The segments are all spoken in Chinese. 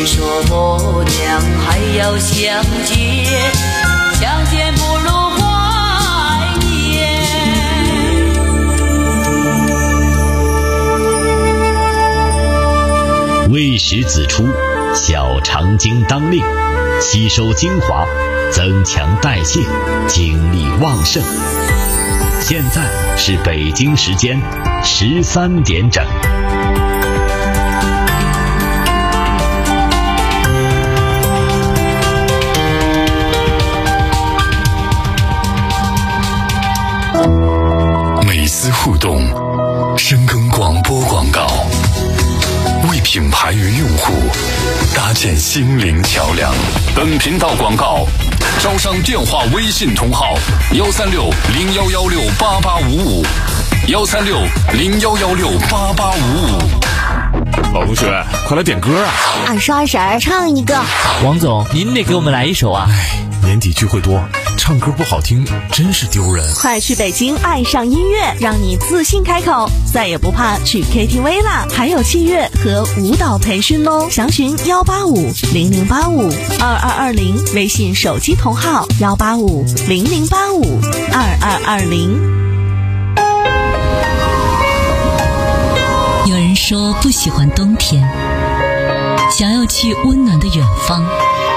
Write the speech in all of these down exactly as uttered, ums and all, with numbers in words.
谁说娘还要相见？相见不如怀念。 未时子出，小肠经当令，吸收精华，增强代谢，精力旺盛。现在是北京时间十三点整。 美思互动，深耕广播广告，为品牌与用户搭建心灵桥梁。本频道广告招商电话微信同号：幺三六零幺幺六八八五五，幺三六零幺幺六八八五五。 老同学，快来点歌啊！ 二十二婶唱一个。 王总，您得给我们来一首啊！ 哎，年底聚会多，唱歌不好听真是丢人。 快去北京爱上音乐，让你自信开口，再也不怕去 K T V 啦！还有器乐和舞蹈培训哦。详询幺八五零零八五二二二零，微信手机同号幺八五零零八五二二二零。 有人说不喜欢冬天，想要去温暖的远方。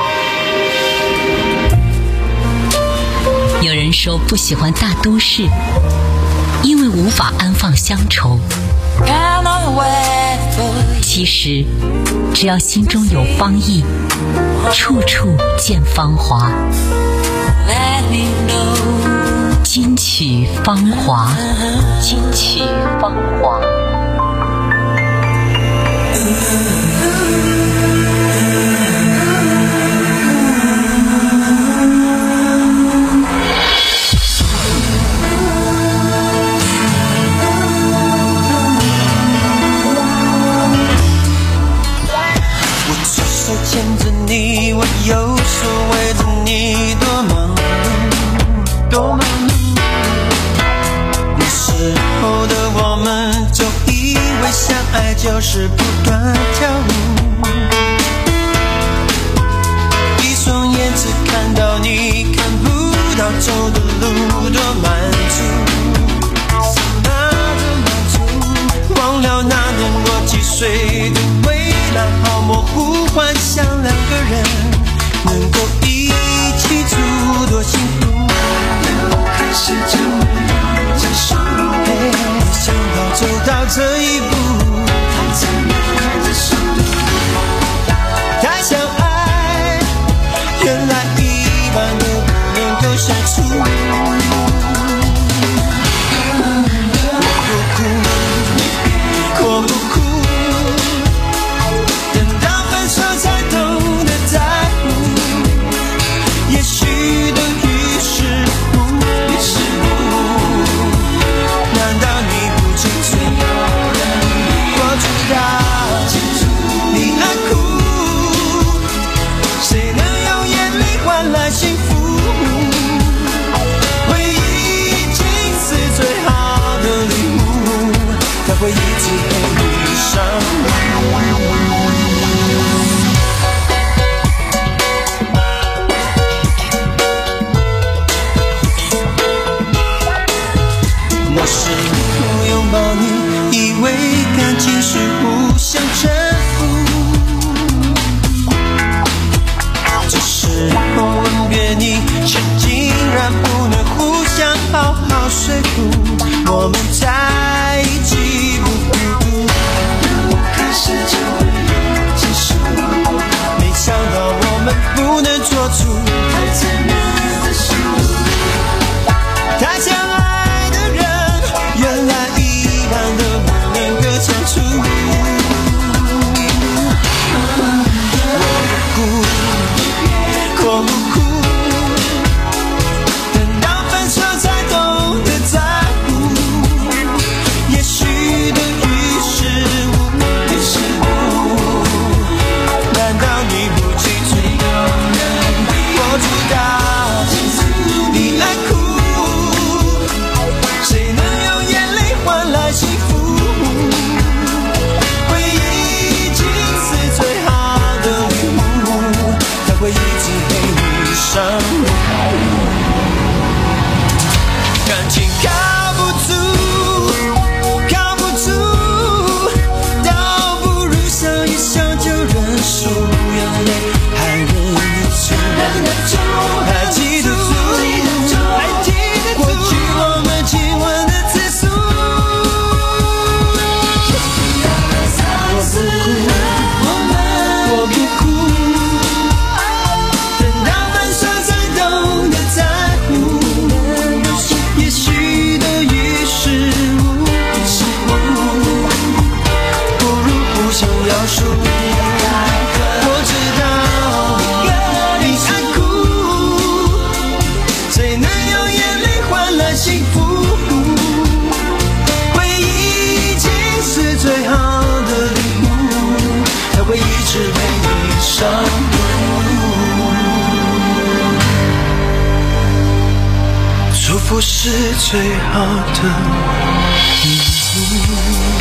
有人说不喜欢大都市，因为无法安放乡愁。其实只要心中有芳意，处处见芳华。金曲芳华，金曲芳华。 牵着你，我右手围着你，多忙碌，多忙碌。那时候的我们就以为相爱就是不断跳舞，一双眼只看到你，看不到走的路，多满足，那的满足。忘了那年我几岁的未来，好模糊，幻想两个人能够一起住，多幸福。要开始就没结束，没想到走到这一步，太残忍的速度，太想爱，原来一般都不能够相处。我不哭，我不哭，等到分手才懂。 是为你上路。祝福是最好的礼物。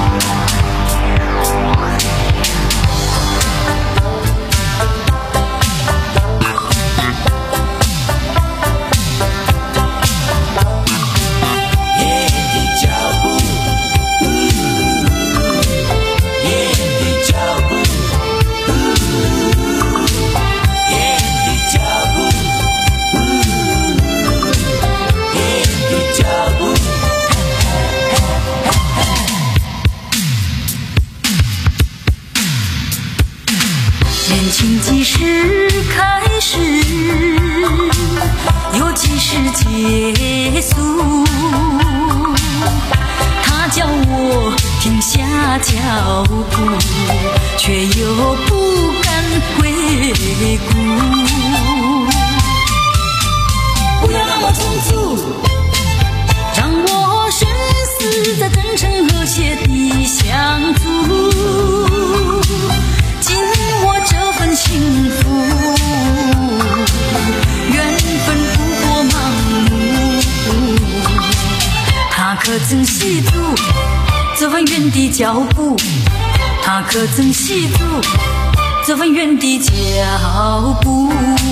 恋情几时开始，又几时结束？他叫我停下脚步，却又不敢回顾。不要那么匆促，让我生死在真诚和谐地相处。幸福缘分不过盲目，他可曾细读这份缘的脚步？他可曾细读这份缘的脚步？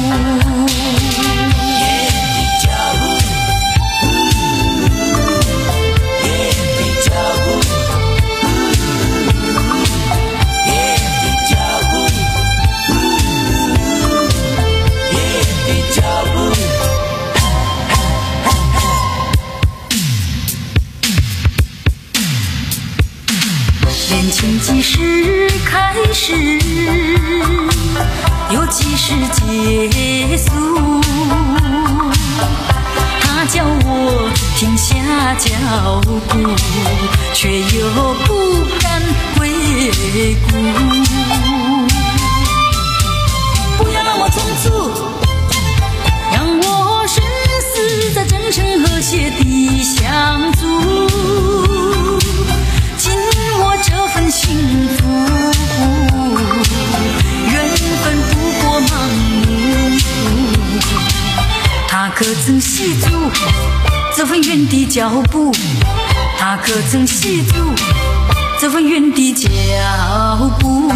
恋情几时开始，又几时结束？他叫我停下脚步，却又不敢回顾。不要那么匆促，让我生死在真诚和谐地相处。这份幸福缘分不过盲目，他可曾细读这份缘的脚步？他可曾细读这份缘的脚步？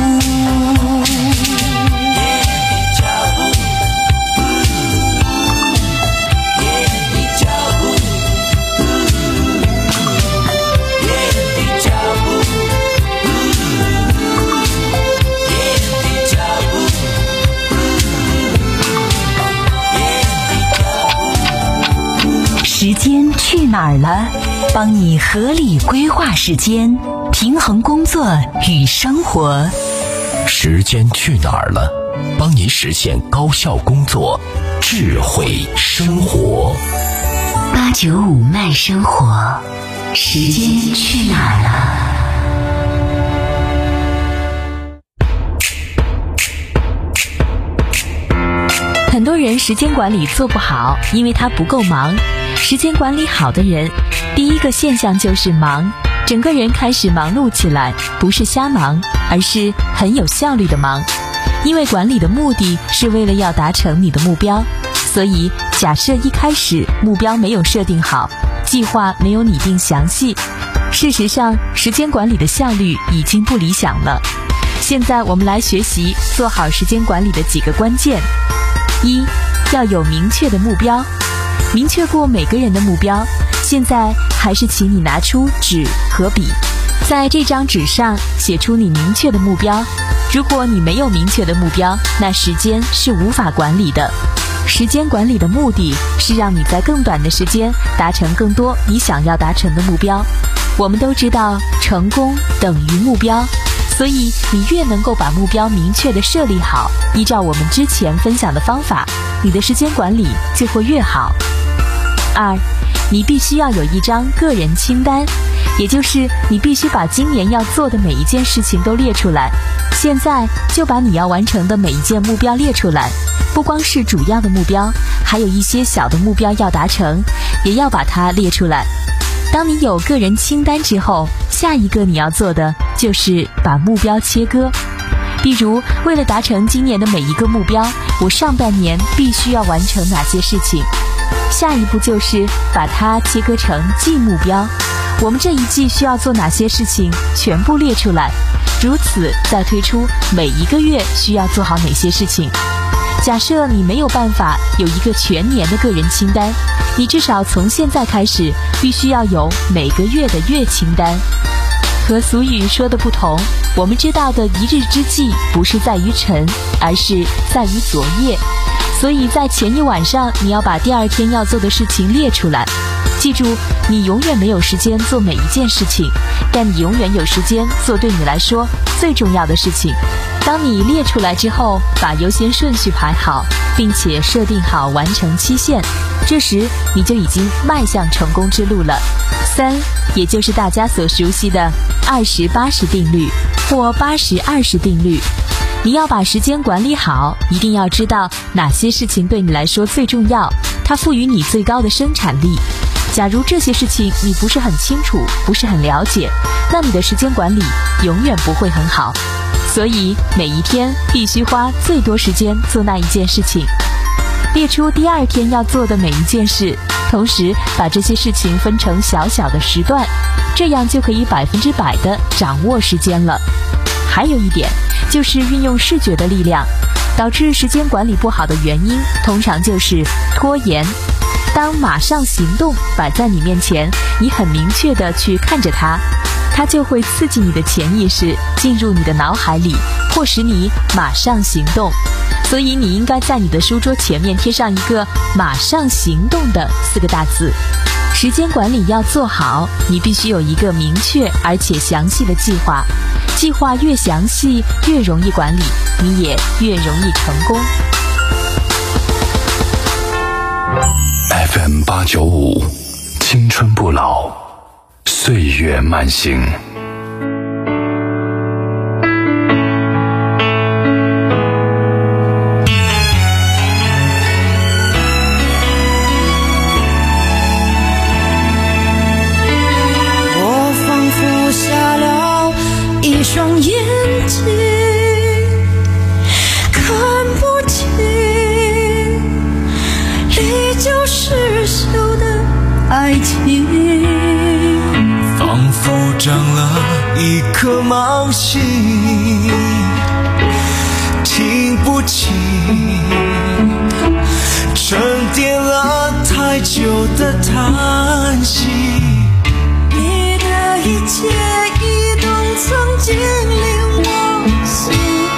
时间去哪儿了？帮你合理规划时间，平衡工作与生活。 时间去哪儿了？帮你实现高效工作，智慧生活。 八九五慢生活，时间去哪儿了？ 很多人时间管理做不好，因为他不够忙。时间管理好的人，第一个现象就是忙，整个人开始忙碌起来，不是瞎忙，而是很有效率的忙。因为管理的目的是为了要达成你的目标，所以假设一开始目标没有设定好，计划没有拟定详细，事实上时间管理的效率已经不理想了。现在我们来学习做好时间管理的几个关键。一，要有明确的目标，明确过每个人的目标。现在还是请你拿出纸和笔，在这张纸上写出你明确的目标。如果你没有明确的目标，那时间是无法管理的。时间管理的目的是让你在更短的时间达成更多你想要达成的目标。我们都知道成功等于目标，所以你越能够把目标明确地设立好，依照我们之前分享的方法，你的时间管理就会越好。二，你必须要有一张个人清单，也就是你必须把今年要做的每一件事情都列出来。现在就把你要完成的每一件目标列出来，不光是主要的目标，还有一些小的目标要达成，也要把它列出来。当你有个人清单之后，下一个你要做的就是把目标切割。 比如，为了达成今年的每一个目标，我上半年必须要完成哪些事情。下一步就是把它切割成季目标，我们这一季需要做哪些事情，全部列出来，如此再推出每一个月需要做好哪些事情。假设你没有办法有一个全年的个人清单，你至少从现在开始必须要有每个月的月清单。和俗语说的不同，我们知道的一日之计不是在于晨，而是在于昨夜。所以在前一晚上，你要把第二天要做的事情列出来。记住，你永远没有时间做每一件事情，但你永远有时间做对你来说最重要的事情。当你列出来之后，把优先顺序排好，并且设定好完成期限，这时你就已经迈向成功之路了。三，也就是大家所熟悉的二十八十定律或八十二十定律。你要把时间管理好，一定要知道哪些事情对你来说最重要，它赋予你最高的生产力。假如这些事情你不是很清楚，不是很了解，那你的时间管理永远不会很好。所以每一天必须花最多时间做那一件事情，列出第二天要做的每一件事，同时把这些事情分成小小的时段，这样就可以百分之百的掌握时间了。还有一点就是运用视觉的力量，导致时间管理不好的原因通常就是拖延。当马上行动摆在你面前，你很明确地去看着它，它就会刺激你的潜意识进入你的脑海里，迫使你马上行动。所以你应该在你的书桌前面贴上一个马上行动的四个大字。时间管理要做好，你必须有一个明确而且详细的计划，计划越详细越容易管理，你也越容易成功。 F M 八九五，青春不老，岁月慢行。 我仿佛瞎了一双眼睛，看不清历久失修的爱情， 仿佛长了一颗盲心，听不清沉淀了太久的叹息。 你的一切移动曾经令我心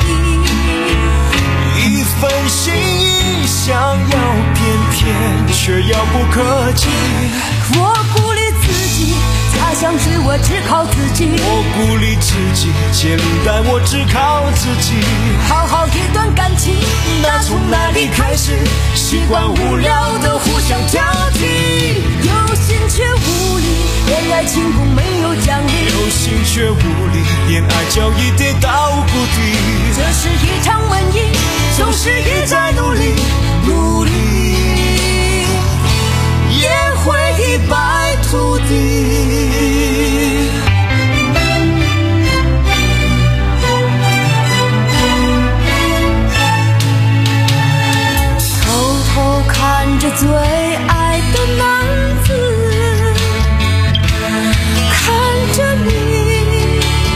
意， 一份心意想要偏偏却遥不可及。 我鼓励自己，假想是我只靠自己。 我鼓励自己，接领带我只靠自己。 好好一段感情，那从哪里开始？习惯无聊的互相挑剔，有心却无力，恋爱轻功没有奖励。 有心却无力，恋爱交易跌到谷底。 这是一场瘟疫，总是一再努力，努力也会一败涂地。偷偷看着最爱的男子，看着你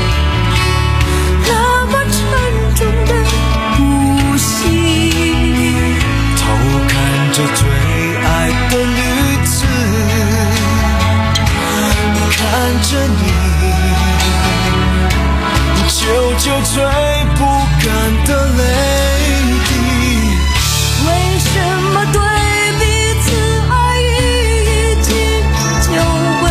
那么沉重的呼吸， 偷看着最爱的女子，看着你久久吹不干的泪滴。 为什么对彼此爱已经久违，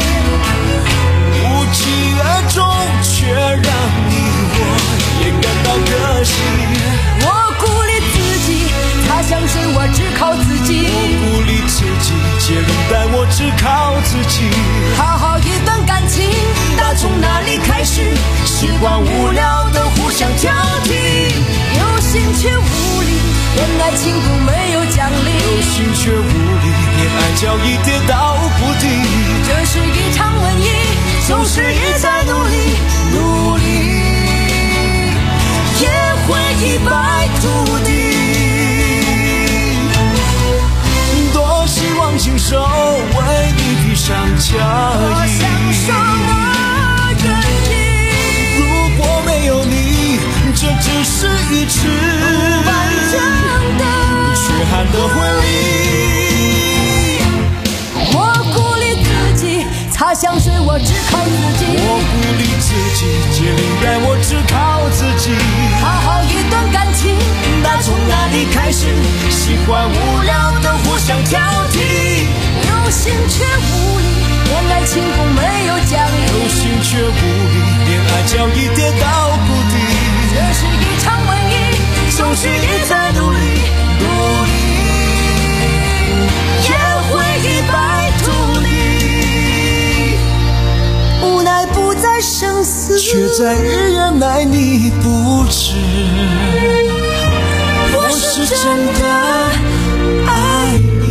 无疾而终，却让你我也感到可惜。 我鼓励自己，他像水我只靠自己。 我鼓励自己，接领带我只靠自己。 好好一段感情，打从哪里开始？习惯无聊的互相挑剔，有心却无力，恋爱轻功没有奖励。 有心却无力，恋爱交易跌到谷底。 这是一场瘟疫，总是一再努力，努力也惬意。如果没有你，这只是一次不完整的缺憾的婚礼。 我鼓励自己，擦香水我只靠自己。 我鼓励自己，接灵感我只靠自己。 好好一段感情，打从哪里开始？ 喜欢无聊的互相挑剔， 有心却无力，恋爱轻功没有奖励。 有心却无力，恋爱交易跌到谷底。 这是一场瘟疫，终须一再努力，努力也会一败涂地。无奈不再生死， 却在日夜奈你不知。我是真的爱你。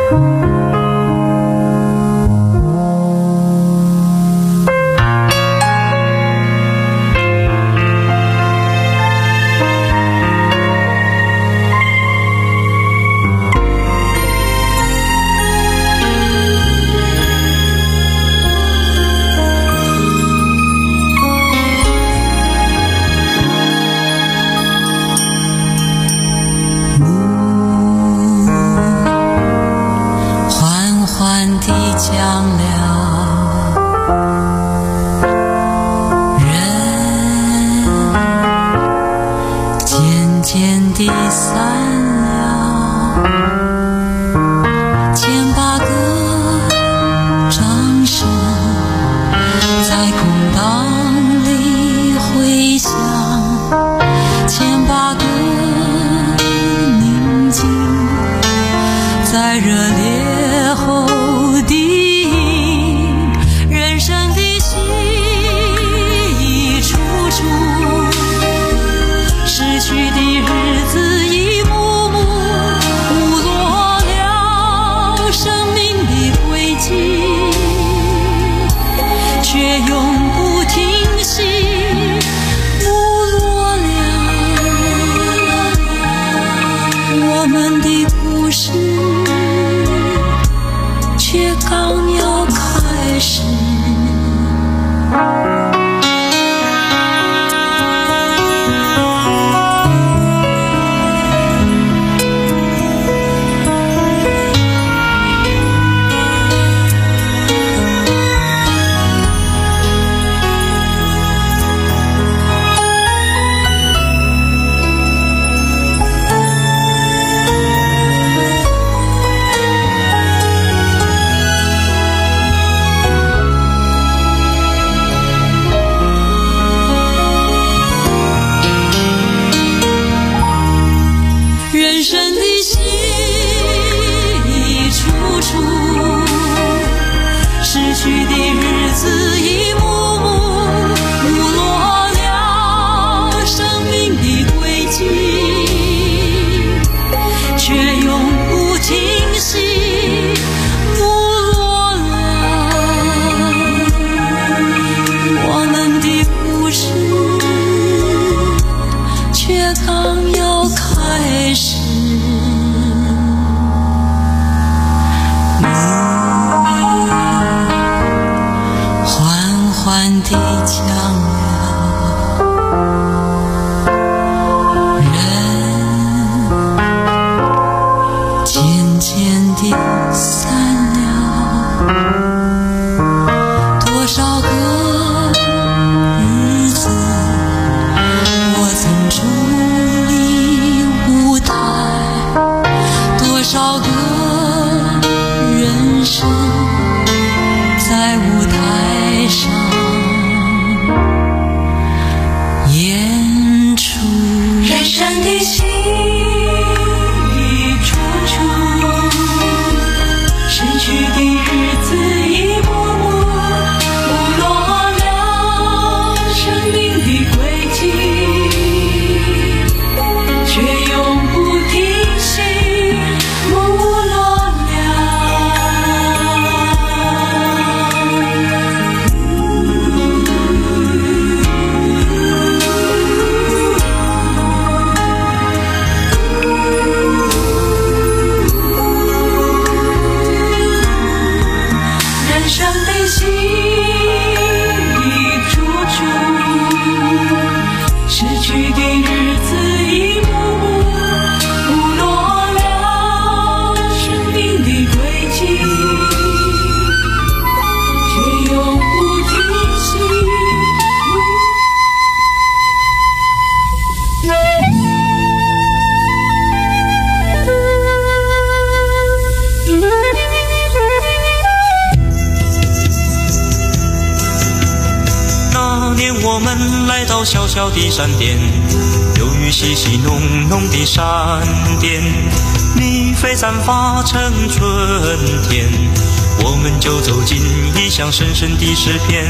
我们来到小小的山巅，有雨淅淅浓浓的闪电，蜜蜂散发成春天，我们就走进异乡深深的诗篇。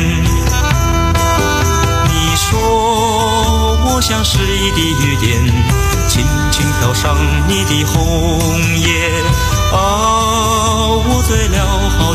你说我像诗意的雨点，轻轻飘上你的红叶啊。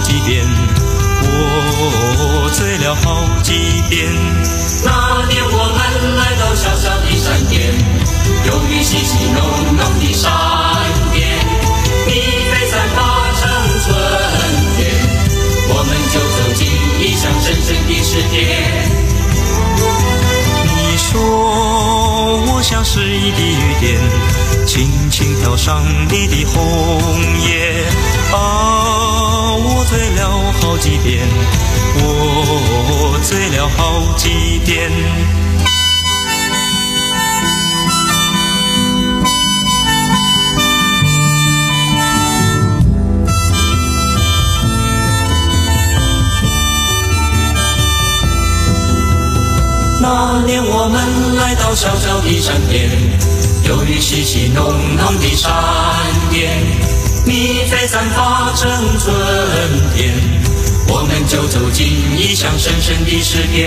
几遍，我醉了好几遍。 那年我们来到小小的山巅，由于细细浓浓的山巅，蜜飞散发成春天，我们就走进异乡深深的世界。 你说我像是一滴雨点，轻轻飘上你的红叶啊，我醉了好几遍，我醉了好几遍。 那年我们来到小小的山巅，由于细细浓浓的山巅，蜜飞散发成春天，我们就走进异乡深深的世界。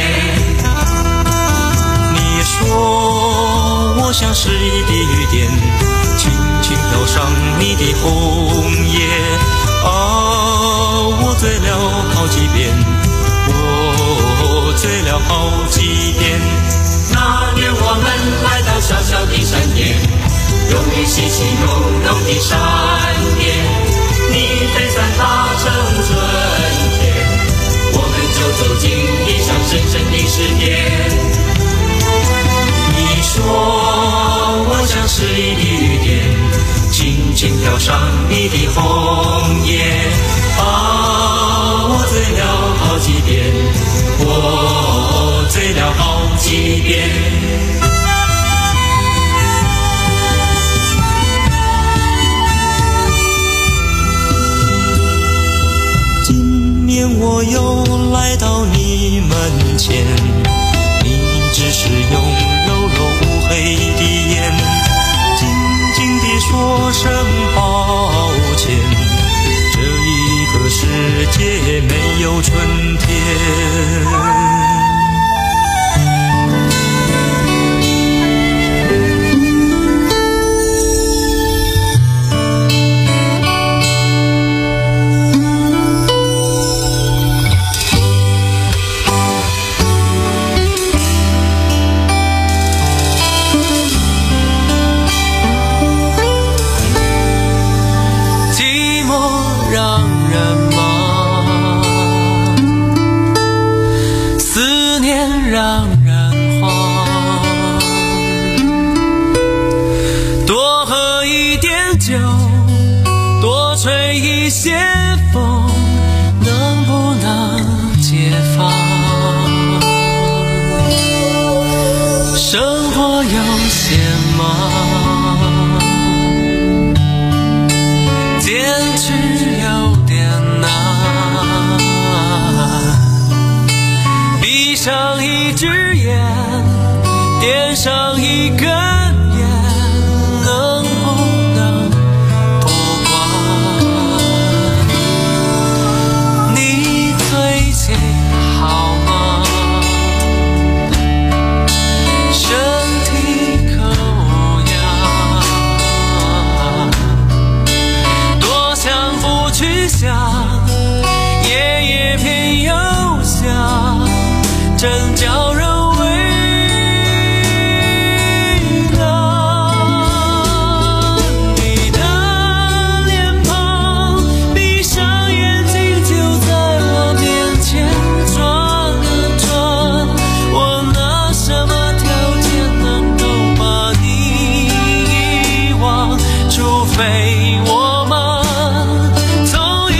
你说我像是一滴雨点，轻轻飘上你的红叶啊，我醉了好几遍，我醉了好几遍。 那年我们来到小小的山巅，由于细细浓浓的山巅，蜜飞散发成春天，我们就走进异乡深深的世界。你说我像是一滴雨点，轻轻飘上你的红叶啊，我醉了好几遍，我醉了好几遍。 今年我又来到你门前，你只是用柔柔乌黑的眼，静静地说声抱歉，这一个世界没有春天。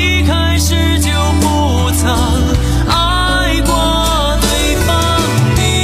爱过对方的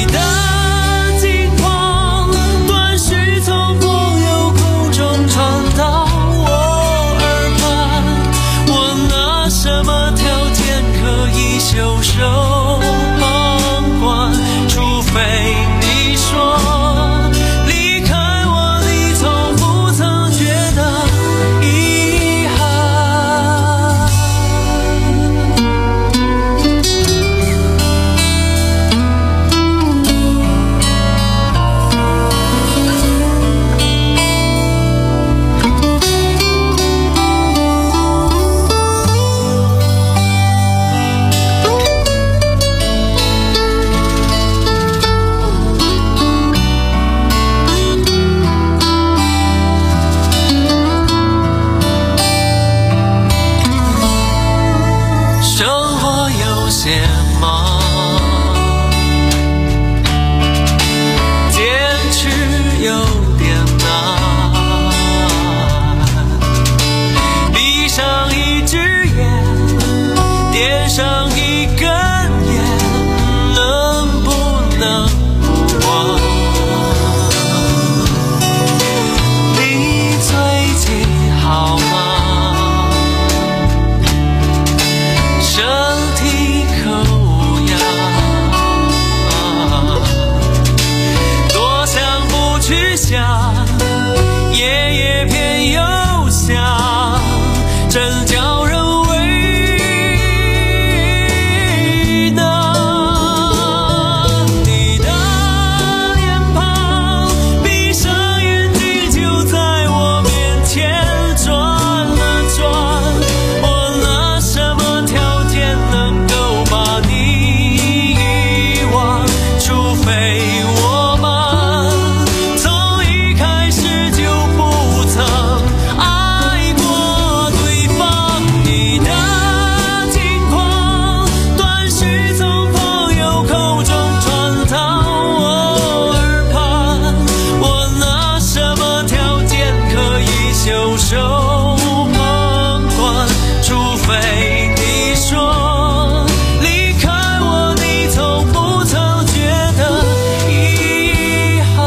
非你说离开我，你从不曾觉得遗憾。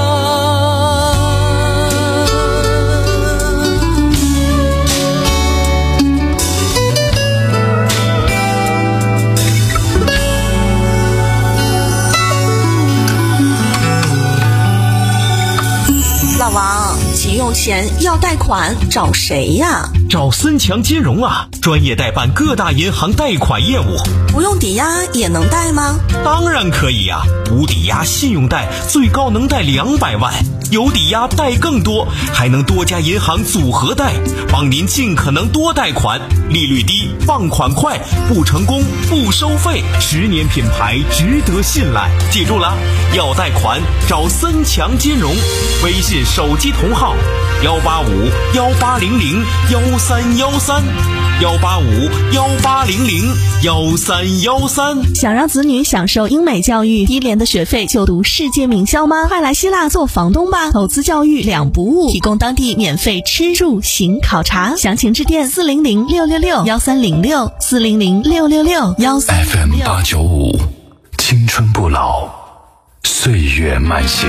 老王，急用钱要贷款，找谁呀？ 找森强金融啊，专业代办各大银行贷款业务。 不用抵押也能贷吗？ 当然可以呀、啊，无抵押信用贷最高能贷两百万，有抵押贷更多，还能多家银行组合贷，帮您尽可能多贷款，利率低，放款快，不成功不收费，十年品牌，值得信赖。记住了，要贷款找森强金融，微信手机同号幺八五幺八零零幺三幺三幺八五幺八零零幺三幺三。 想让子女享受英美教育，低廉的学费就读世界名校吗？快来希腊做房东吧！投资教育两不误，提供当地免费吃住行考察，详情致电四零零六六六幺三零六四零零六六六幺三零六。 F M 八九五，青春不老，岁月慢行。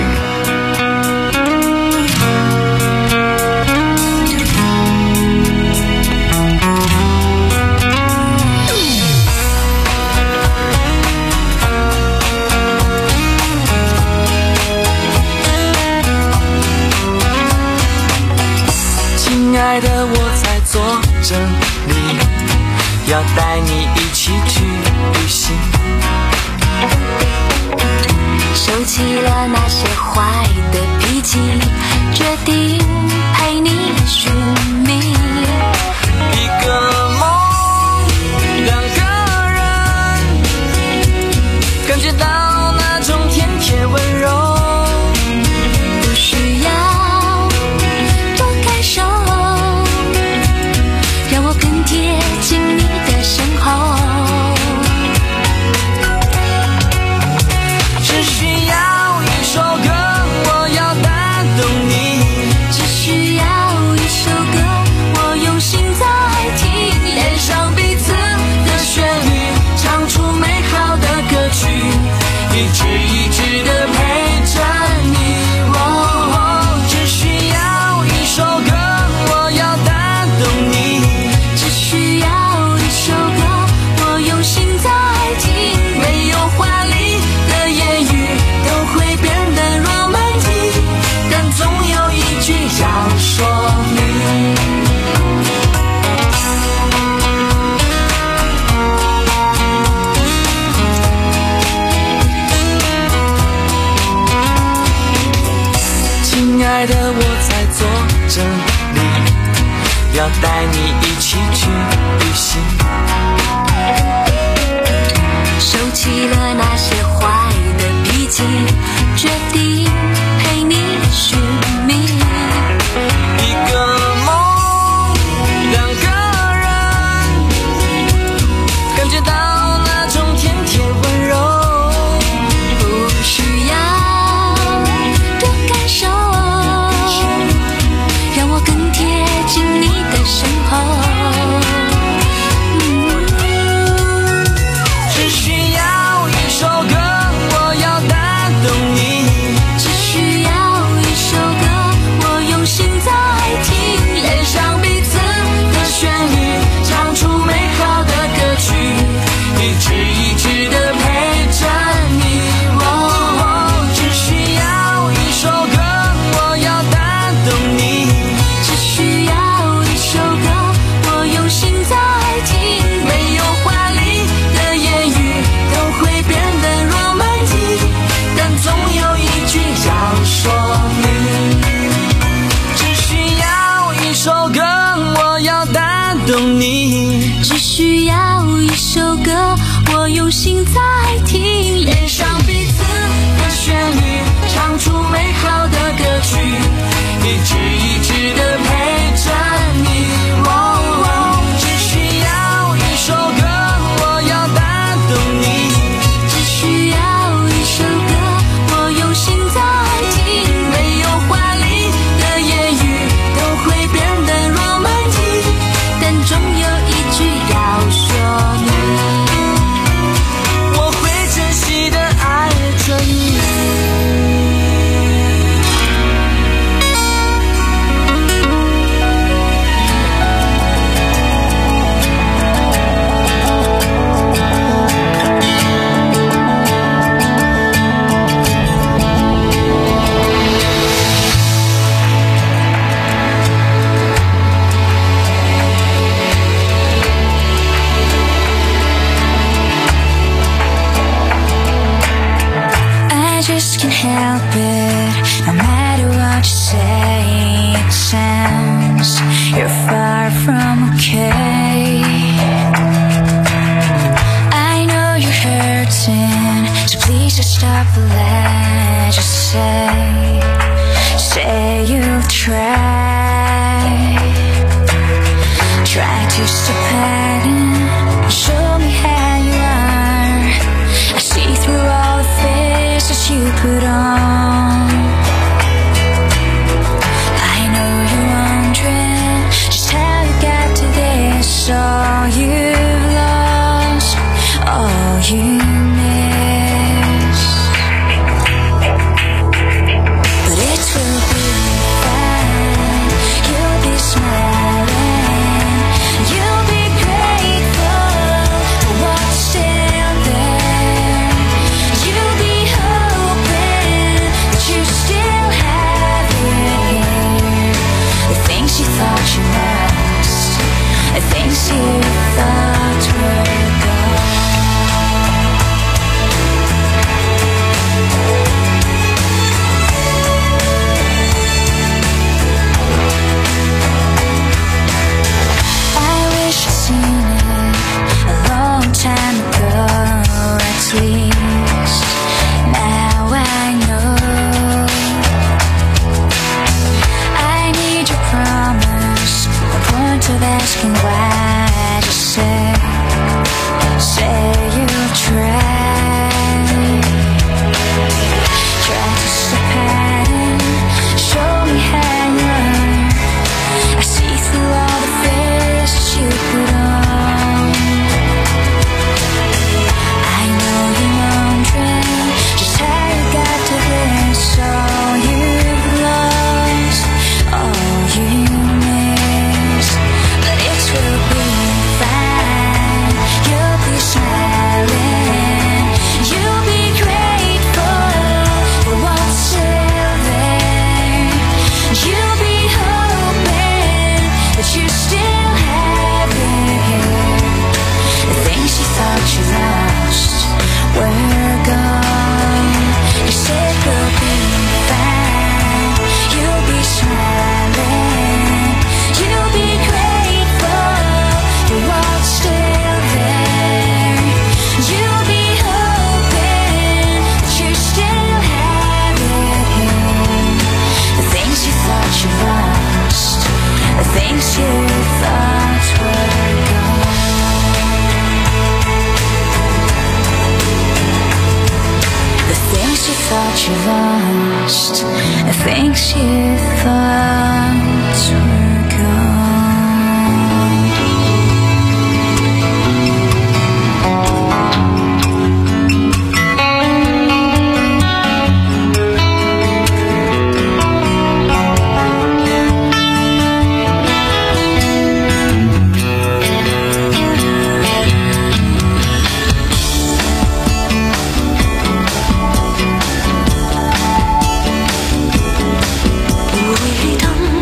亲爱的，我在做整理，要带你一起去旅行。 收起了那些坏的脾气，决定陪你寻觅一个梦，两个人，感觉到那种甜甜温柔， 不需要多感受，让我更贴近你的身后。 只需要一首歌，我要带动你。 只需要一首歌，我用心在听， 连上彼此的旋律，唱出美好的歌曲，一直一直的陪着你。哦，只需要一首歌，我要带动你。 只需要一首歌，我用心在听， 没有华丽的言语都会变得 romantic， 但总有一句要说明。亲爱的，我在做整理，要带你一起去旅行。 收起了那些坏的脾气，决定陪你寻觅一个梦，两个人，感觉到那种甜甜温柔， 不需要多感受，让我更贴近你的身后。 只需要一首歌，我要带动你。 只需要一首歌，我用心在听， 连上彼此的旋律，唱出美好的歌曲，一直一直的陪着你。哦，只需要一首歌，我要带动你。 只需要一首歌，我用心在听， 没有华丽的言语都会变得 romantic， 但总有一句要说明。只需要一首歌，我要带动你。 只需要一首歌，我用心在听， 连上彼此的旋律，唱出美好的歌曲，一直一直的陪着你。哦，只需要一首歌，我要带动你。 只需要一首歌，我用心在听， 没有华丽的言语都会变得 romantic， 但总有一句要 help it. No matter what you say, it sounds you're far from okay. I know you're hurting, so please just stop the lie. Just say, say you'll try. Try to stop hiding, show me how you are. I see through all the faces you put on. I know you're wondering just how you got to this. All you've lost, all you miss. But it will be fine, you'll be smiling, you'll be grateful for what's still there. You'll be hoping that you still have it here. The things you thought you lost, the things you thought were gone. I wish I'd seen it a long time ago, at least now I know. I need your promise, no point of asking why. Just say, say you'll try. Try to stop hiding, show me how you are. I see through all the faces you put on. I know you're wondering just how you got to this. All you've lost, all you miss. But it will be fine, you'll be smiling, you'll be grateful for what's still there. You'll be hoping that you still have it here. The things you thought you lost were gone. You said you'll be fine, you'll be smiling, you'll be grateful for what's still there. You'll be hoping that you still have it here. The things you thought you lost, the things you thought were gone. The things you thought you lost, the things you thought were gone. 우리던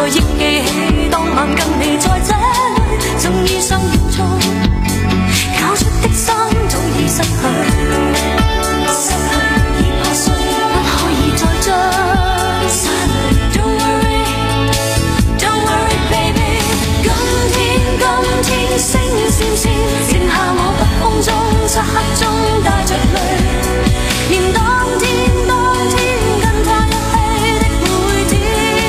憶記起當晚跟你在這裏，曾醫生驗中搞出的心早已失去，失去已破碎，不可以再追。Don't worry, don't worry, baby。今天今天星閃閃，剩下我北風中漆黑中帶着淚，念當天當天跟他一起的每天。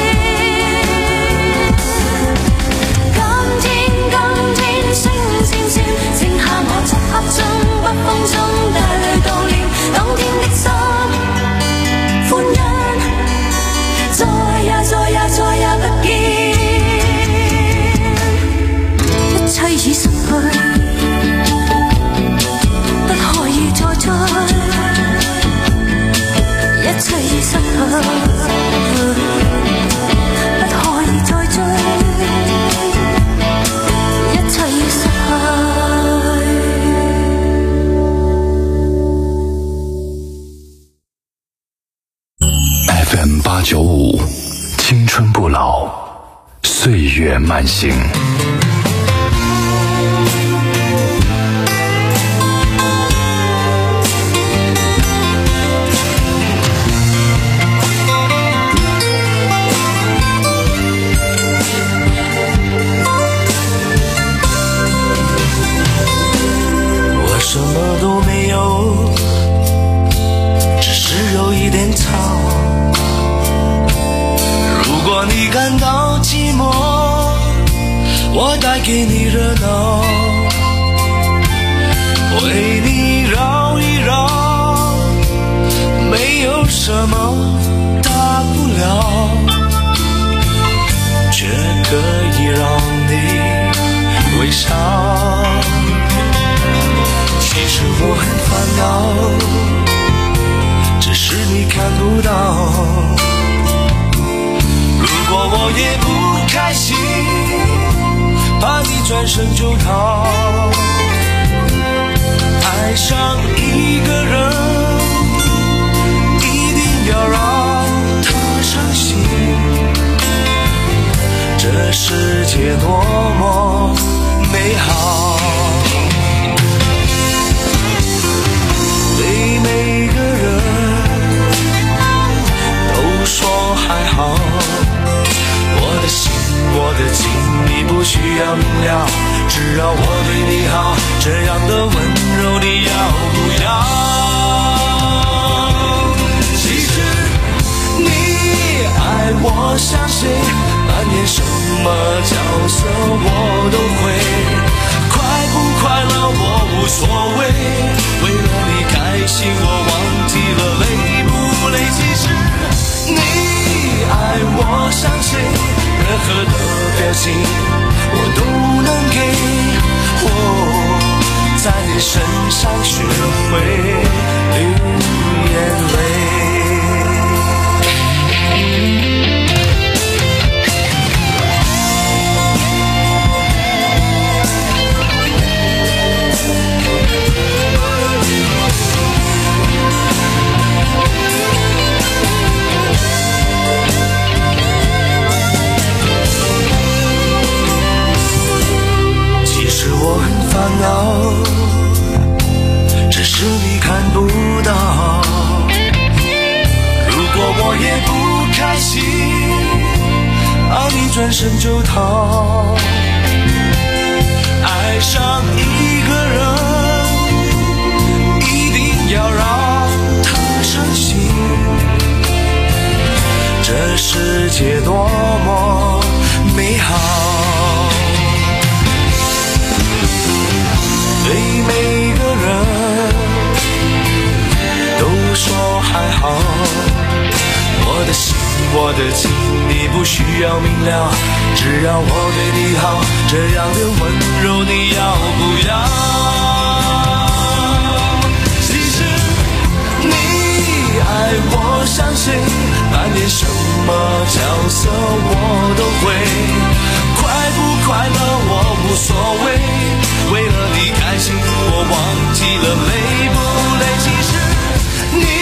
今天今天星閃閃，剩下我漆黑中北風中帶淚悼念當天的心，歡欣再也再也再也不見，一切已失去，不可以再追，一切已失去，不可以再追，一切已失去。 F M 八九五，青春不老，岁月慢行。 我什么都没有，只是有一点草。如果你感到寂寞，我带给你热闹，为你绕一绕，没有什么大不了，却可以让你微笑。其实我很烦恼，只是你看不到。如果我也不开心，怕你转身就逃。爱上一个人，一定要让他伤心。这世界多么美好，对每个人都说还好。我的心，我的情，你不需要明了，只要我对你好，这样的温柔你要不要？其实你爱我像谁，扮演什么角色我都会，快不快乐我无所谓，为了你开心我忘记了累不累。其实你爱我像谁，任何的表情我都能给，我在你身上学会流眼泪。我很烦恼，只是你看不到。如果我也不开心，啊，你转身就逃。爱上一个人，一定要让他伤心。这世界多么美好，对每个人都说还好。我的心，我的情，你不需要明了，只要我对你好，这样的温柔你要不要？其实你爱我像谁，扮演什么角色我都会，快不快乐我无所谓，为了你开心我忘记了累不累。其实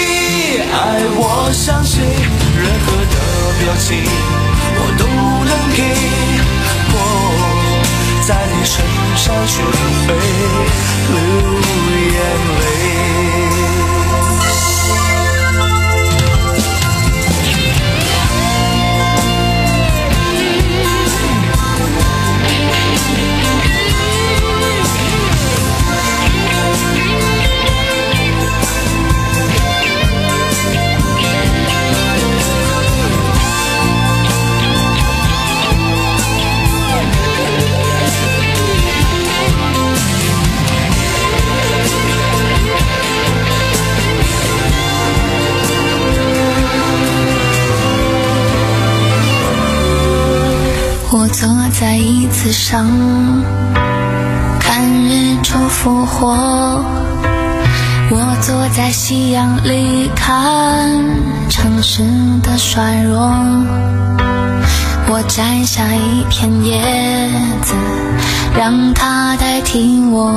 你爱我像谁，任何的表情我都能给， 我坐在椅子上，看日出复活。我坐在夕阳里，看城市的衰弱。我摘下一片叶子，让它代替我，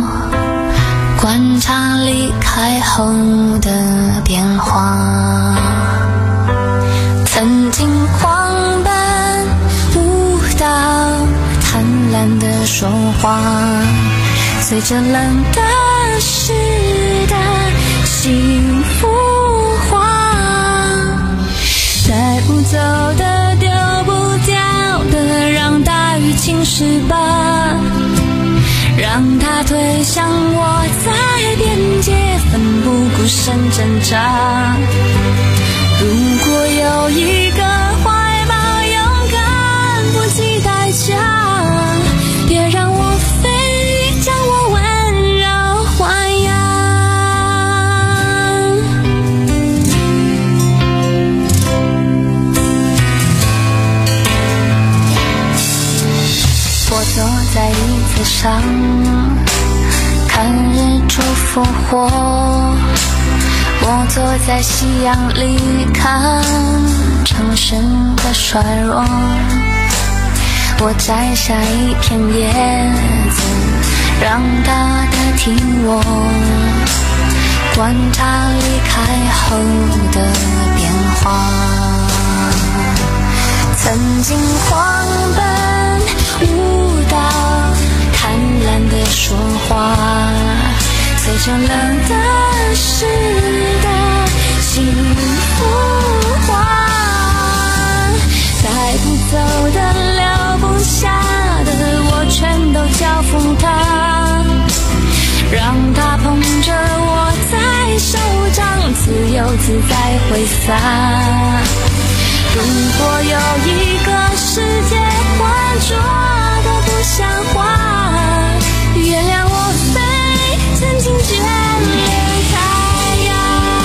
观察离开后的变化。曾经狂奔舞蹈，贪婪的说话，随着冷的湿的幸福化，带不走的丢不掉的，让大雨侵蚀吧，让它推向我在边界，奋不顾身挣扎。如果有一个怀抱，勇敢不计代价，别让我飞，将我温柔豢养。我坐在椅子上，看日出复活。我坐在夕阳里，看城市的衰弱。我摘下一片叶子，让它代替我，观察离开后的变化。曾经狂奔舞蹈，贪婪的说话，随着冷的湿的幸福化，带不走的留不下的，我全都交付他，让他捧着我在手掌，自由自在挥洒。如果有一个世界浑浊的不像话，原谅我飞，曾经眷恋太阳。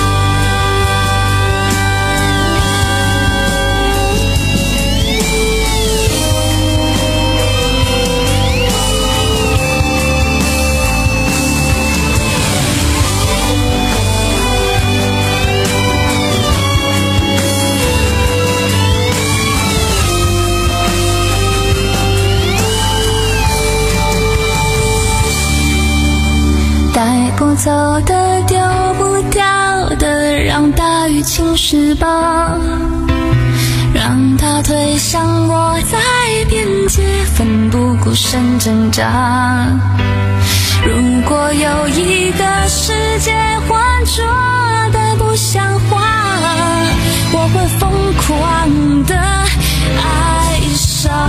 带不走的丢不掉的，让大雨侵蚀吧，让它推向我在边界，奋不顾身挣扎。如果有一个世界浑浊的不像话，我会疯狂的爱上。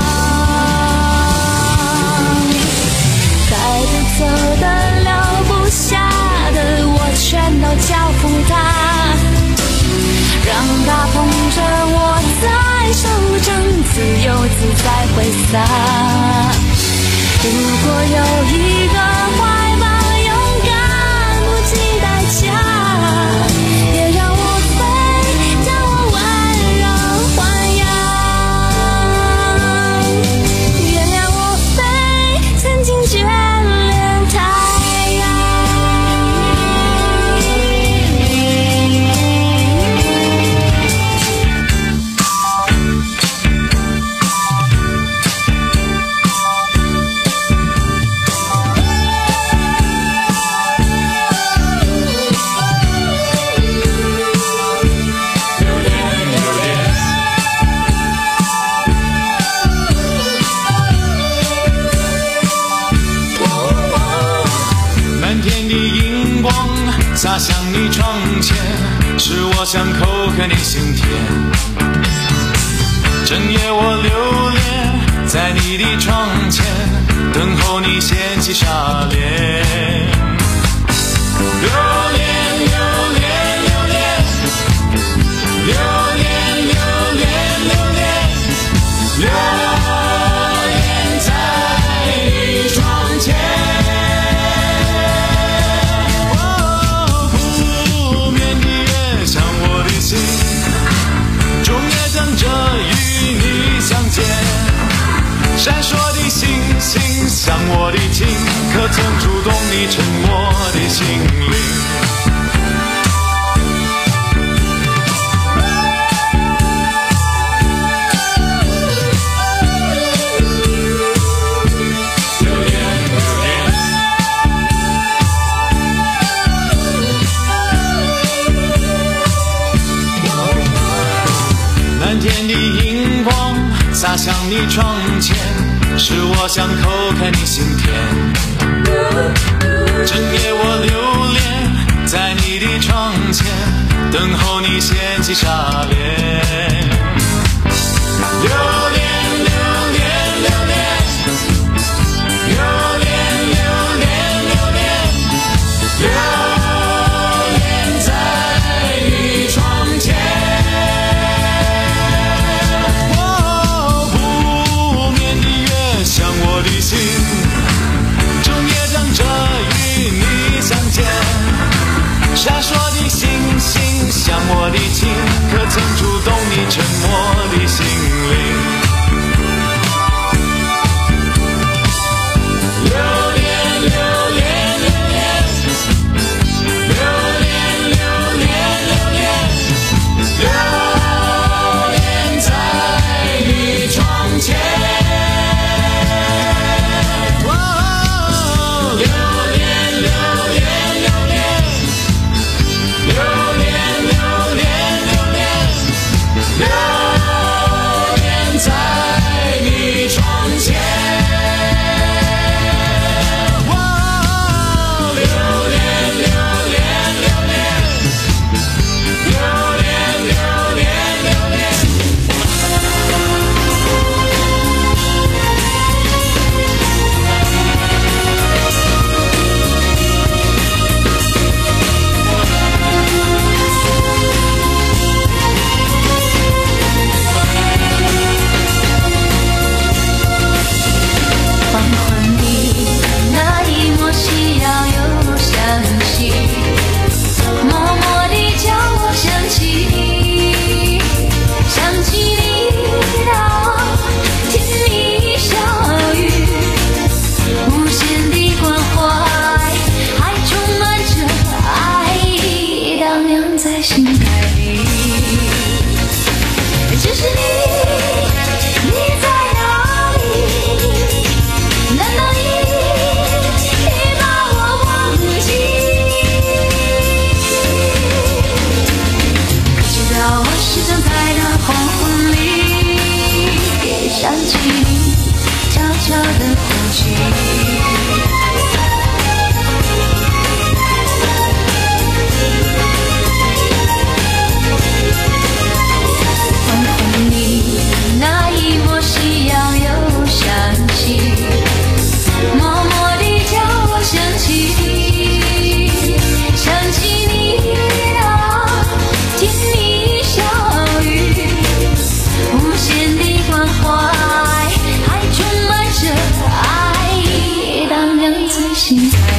带不走的留不下的，我全都交付他，让他捧着我在手掌，自由自在挥洒。如果有一个怀抱，勇敢不计代价，别让我飞，将我温柔豢养。原谅我飞，曾经眷恋太阳。 洒向你窗前，是我巷口和你心田。整夜我流连在你的窗前，等候你掀起纱帘。留恋留恋留恋留恋留恋留恋留恋在你窗前。终也等着与你相见， 闪烁的星星像我的情，可曾触动你沉默的心灵？蓝天的荧光洒向你窗前，是我想偷看你心田。整夜我流连在你的窗前，等候你掀起纱帘。留恋留恋留恋留恋留恋留恋留恋在你窗前。我的心终也等着与你相见，闪烁的星星像我的情，可曾触动你沉默的心灵？留恋留恋留恋留恋留恋留恋留恋在你窗前。 心。